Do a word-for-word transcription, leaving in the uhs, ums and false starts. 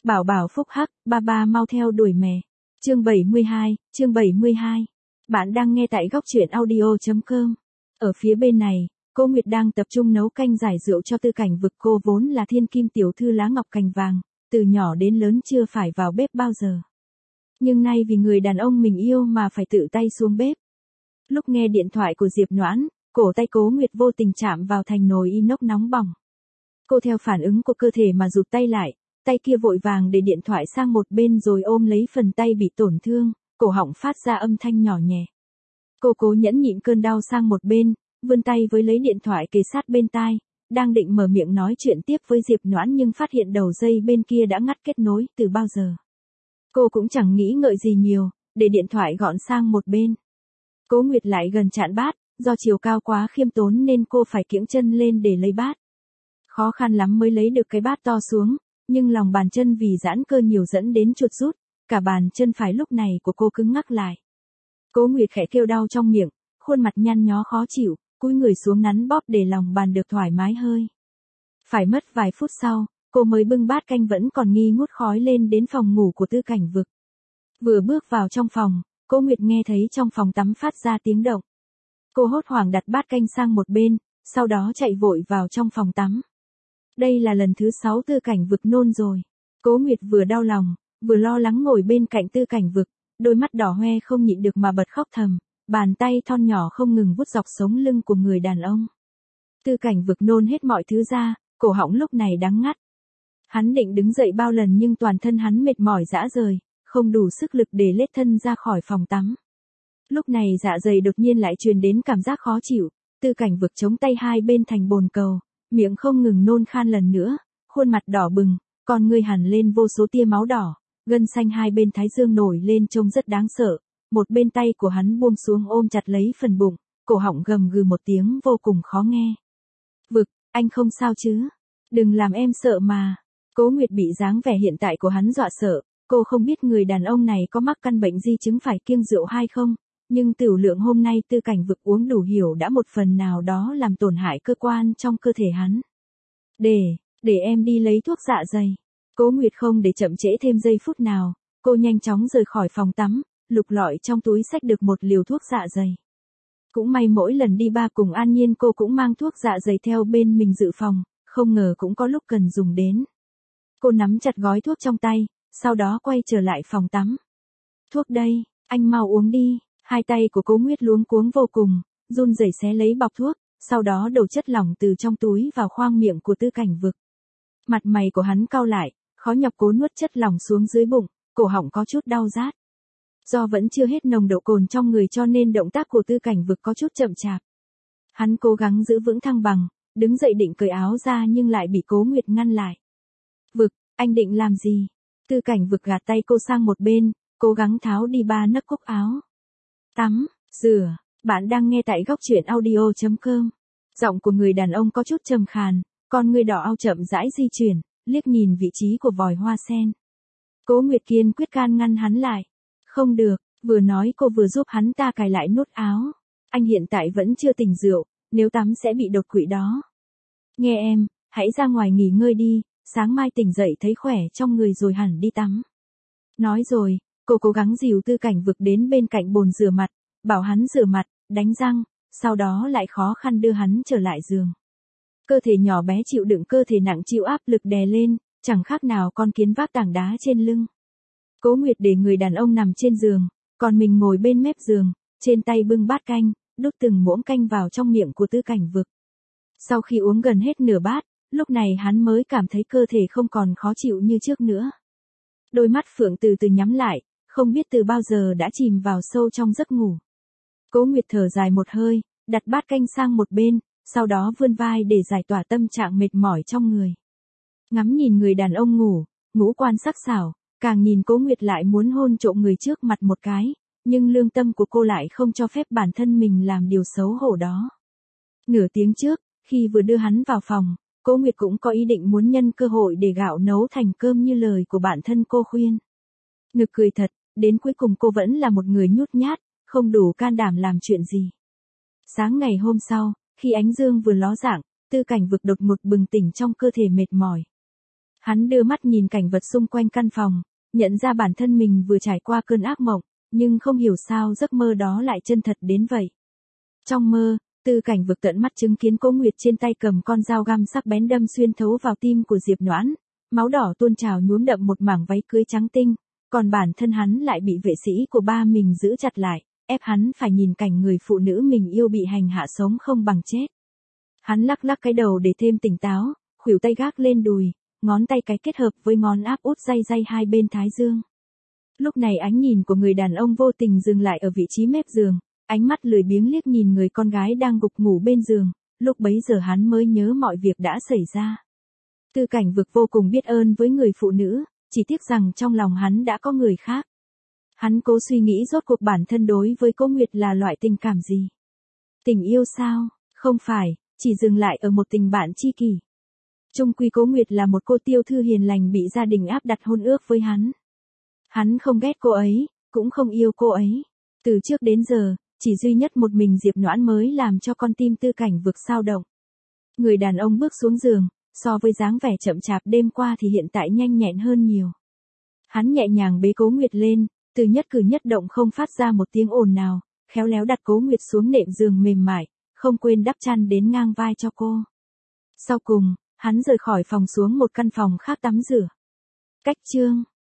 Bảo bảo phúc hắc, ba ba mau theo đuổi mẹ. Chương bảy mươi hai, chương bảy mươi hai. Bạn đang nghe tại góc truyện audio chấm com. Ở phía bên này, cô Nguyệt đang tập trung nấu canh giải rượu cho Tư Cảnh Vực. Cô vốn là thiên kim tiểu thư lá ngọc cành vàng, từ nhỏ đến lớn chưa phải vào bếp bao giờ. Nhưng nay vì người đàn ông mình yêu mà phải tự tay xuống bếp. Lúc nghe điện thoại của Diệp Noãn, cổ tay Cố Nguyệt vô tình chạm vào thành nồi inox nóng bỏng. Cô theo phản ứng của cơ thể mà rụt tay lại, tay kia vội vàng để điện thoại sang một bên rồi ôm lấy phần tay bị tổn thương, cổ họng phát ra âm thanh nhỏ nhẹ. Cô cố nhẫn nhịn cơn đau sang một bên, vươn tay với lấy điện thoại kề sát bên tai, đang định mở miệng nói chuyện tiếp với Diệp Noãn nhưng phát hiện đầu dây bên kia đã ngắt kết nối từ bao giờ. Cô cũng chẳng nghĩ ngợi gì nhiều, để điện thoại gọn sang một bên. Cố Nguyệt lại gần chạn bát, do chiều cao quá khiêm tốn nên cô phải kiễng chân lên để lấy bát. Khó khăn lắm mới lấy được cái bát to xuống, nhưng lòng bàn chân vì giãn cơ nhiều dẫn đến chuột rút, cả bàn chân phải lúc này của cô cứng ngắc lại. Cố Nguyệt khẽ kêu đau trong miệng, khuôn mặt nhăn nhó khó chịu, cúi người xuống nắn bóp để lòng bàn được thoải mái hơi. Phải mất vài phút sau, cô mới bưng bát canh vẫn còn nghi ngút khói lên đến phòng ngủ của Tư Cảnh Vực. Vừa bước vào trong phòng, Cố Nguyệt nghe thấy trong phòng tắm phát ra tiếng động. Cô hốt hoảng đặt bát canh sang một bên, sau đó chạy vội vào trong phòng tắm. Đây là lần thứ sáu Tư Cảnh Vực nôn rồi. Cố Nguyệt vừa đau lòng, vừa lo lắng ngồi bên cạnh Tư Cảnh Vực, đôi mắt đỏ hoe không nhịn được mà bật khóc thầm, bàn tay thon nhỏ không ngừng vuốt dọc sống lưng của người đàn ông. Tư Cảnh Vực nôn hết mọi thứ ra, cổ họng lúc này đắng ngắt. Hắn định đứng dậy bao lần nhưng toàn thân hắn mệt mỏi rã rời, không đủ sức lực để lết thân ra khỏi phòng tắm. Lúc này dạ dày đột nhiên lại truyền đến cảm giác khó chịu, Tư Cảnh Vực chống tay hai bên thành bồn cầu, miệng không ngừng nôn khan lần nữa, khuôn mặt đỏ bừng, con người hằn lên vô số tia máu đỏ, gân xanh hai bên thái dương nổi lên trông rất đáng sợ. Một bên tay của hắn buông xuống ôm chặt lấy phần bụng, cổ họng gầm gừ một tiếng vô cùng khó nghe. Vực, anh không sao chứ? Đừng làm em sợ mà. Cố Nguyệt bị dáng vẻ hiện tại của hắn dọa sợ, cô không biết người đàn ông này có mắc căn bệnh di chứng phải kiêng rượu hay không, nhưng tửu lượng hôm nay Tư Cảnh Vực uống đủ hiểu đã một phần nào đó làm tổn hại cơ quan trong cơ thể hắn. Để, để em đi lấy thuốc dạ dày. Cố Nguyệt không để chậm trễ thêm giây phút nào, cô nhanh chóng rời khỏi phòng tắm, lục lọi trong túi xách được một liều thuốc dạ dày. Cũng may mỗi lần đi ba cùng An Nhiên cô cũng mang thuốc dạ dày theo bên mình dự phòng, không ngờ cũng có lúc cần dùng đến. Cô nắm chặt gói thuốc trong tay, sau đó quay trở lại phòng tắm. Thuốc đây, anh mau uống đi. Hai tay của Cố Nguyệt luống cuống vô cùng, run rẩy xé lấy bọc thuốc, sau đó đổ chất lỏng từ trong túi vào khoang miệng của Tư Cảnh Vực. Mặt mày của hắn cau lại, khó nhọc cố nuốt chất lỏng xuống dưới bụng, cổ họng có chút đau rát. Do vẫn chưa hết nồng độ cồn trong người cho nên động tác của Tư Cảnh Vực có chút chậm chạp. Hắn cố gắng giữ vững thăng bằng, đứng dậy định cởi áo ra nhưng lại bị Cố Nguyệt ngăn lại. Vực, anh định làm gì? Tư Cảnh Vực gạt tay cô sang một bên, cố gắng tháo đi ba nấc cúc áo. Tắm, rửa, bạn đang nghe tại góc truyện audio chấm com. Giọng của người đàn ông có chút trầm khàn, con người đỏ ao chậm rãi di chuyển, liếc nhìn vị trí của vòi hoa sen. Cố Nguyệt kiên quyết can ngăn hắn lại. Không được, vừa nói cô vừa giúp hắn ta cài lại nút áo. Anh hiện tại vẫn chưa tỉnh rượu, nếu tắm sẽ bị đột quỵ đó. Nghe em, hãy ra ngoài nghỉ ngơi đi, sáng mai tỉnh dậy thấy khỏe trong người rồi hẳn đi tắm. Nói rồi, cô cố gắng dìu Tư Cảnh Vực đến bên cạnh bồn rửa mặt, bảo hắn rửa mặt, đánh răng, sau đó lại khó khăn đưa hắn trở lại giường. Cơ thể nhỏ bé chịu đựng cơ thể nặng chịu áp lực đè lên, chẳng khác nào con kiến vác tảng đá trên lưng. Cố Nguyệt để người đàn ông nằm trên giường, còn mình ngồi bên mép giường, trên tay bưng bát canh, đút từng muỗng canh vào trong miệng của Tư Cảnh Vực. Sau khi uống gần hết nửa bát, lúc này hắn mới cảm thấy cơ thể không còn khó chịu như trước nữa. Đôi mắt Phượng từ từ nhắm lại, không biết từ bao giờ đã chìm vào sâu trong giấc ngủ. Cố Nguyệt thở dài một hơi, đặt bát canh sang một bên, sau đó vươn vai để giải tỏa tâm trạng mệt mỏi trong người. Ngắm nhìn người đàn ông ngủ, ngũ quan sắc sảo, càng nhìn Cố Nguyệt lại muốn hôn trộm người trước mặt một cái, nhưng lương tâm của cô lại không cho phép bản thân mình làm điều xấu hổ đó. Nửa tiếng trước, khi vừa đưa hắn vào phòng, Cố Nguyệt cũng có ý định muốn nhân cơ hội để gạo nấu thành cơm như lời của bản thân cô khuyên. Nực cười thật, đến cuối cùng cô vẫn là một người nhút nhát, không đủ can đảm làm chuyện gì. Sáng ngày hôm sau, khi ánh dương vừa ló dạng, Tư Cảnh Vực đột ngột bừng tỉnh trong cơ thể mệt mỏi. Hắn đưa mắt nhìn cảnh vật xung quanh căn phòng, nhận ra bản thân mình vừa trải qua cơn ác mộng, nhưng không hiểu sao giấc mơ đó lại chân thật đến vậy. Trong mơ, Tư Cảnh Vực tận mắt chứng kiến Cố Nguyệt trên tay cầm con dao găm sắc bén đâm xuyên thấu vào tim của Diệp Noãn, máu đỏ tuôn trào nhuốm đậm một mảng váy cưới trắng tinh, còn bản thân hắn lại bị vệ sĩ của ba mình giữ chặt lại, ép hắn phải nhìn cảnh người phụ nữ mình yêu bị hành hạ sống không bằng chết. Hắn lắc lắc cái đầu để thêm tỉnh táo, khuỷu tay gác lên đùi, ngón tay cái kết hợp với ngón áp út day day hai bên thái dương. Lúc này ánh nhìn của người đàn ông vô tình dừng lại ở vị trí mép giường, ánh mắt lười biếng liếc nhìn người con gái đang gục ngủ bên giường, lúc bấy giờ hắn mới nhớ mọi việc đã xảy ra. Tư Cảnh Vực vô cùng biết ơn với người phụ nữ, chỉ tiếc rằng trong lòng hắn đã có người khác. Hắn cố suy nghĩ rốt cuộc bản thân đối với Cố Nguyệt là loại tình cảm gì. Tình yêu sao? Không phải, chỉ dừng lại ở một tình bạn tri kỷ. Chung quy Cố Nguyệt là một cô tiêu thư hiền lành bị gia đình áp đặt hôn ước với hắn. Hắn không ghét cô ấy, cũng không yêu cô ấy. Từ trước đến giờ, chỉ duy nhất một mình Diệp Noãn mới làm cho con tim Tư Cảnh Vực xao động. Người đàn ông bước xuống giường, so với dáng vẻ chậm chạp đêm qua thì hiện tại nhanh nhẹn hơn nhiều. Hắn nhẹ nhàng bế Cố Nguyệt lên, từ nhất cử nhất động không phát ra một tiếng ồn nào, khéo léo đặt Cố Nguyệt xuống nệm giường mềm mại, không quên đắp chăn đến ngang vai cho cô. Sau cùng, hắn rời khỏi phòng xuống một căn phòng khác tắm rửa. Cách chương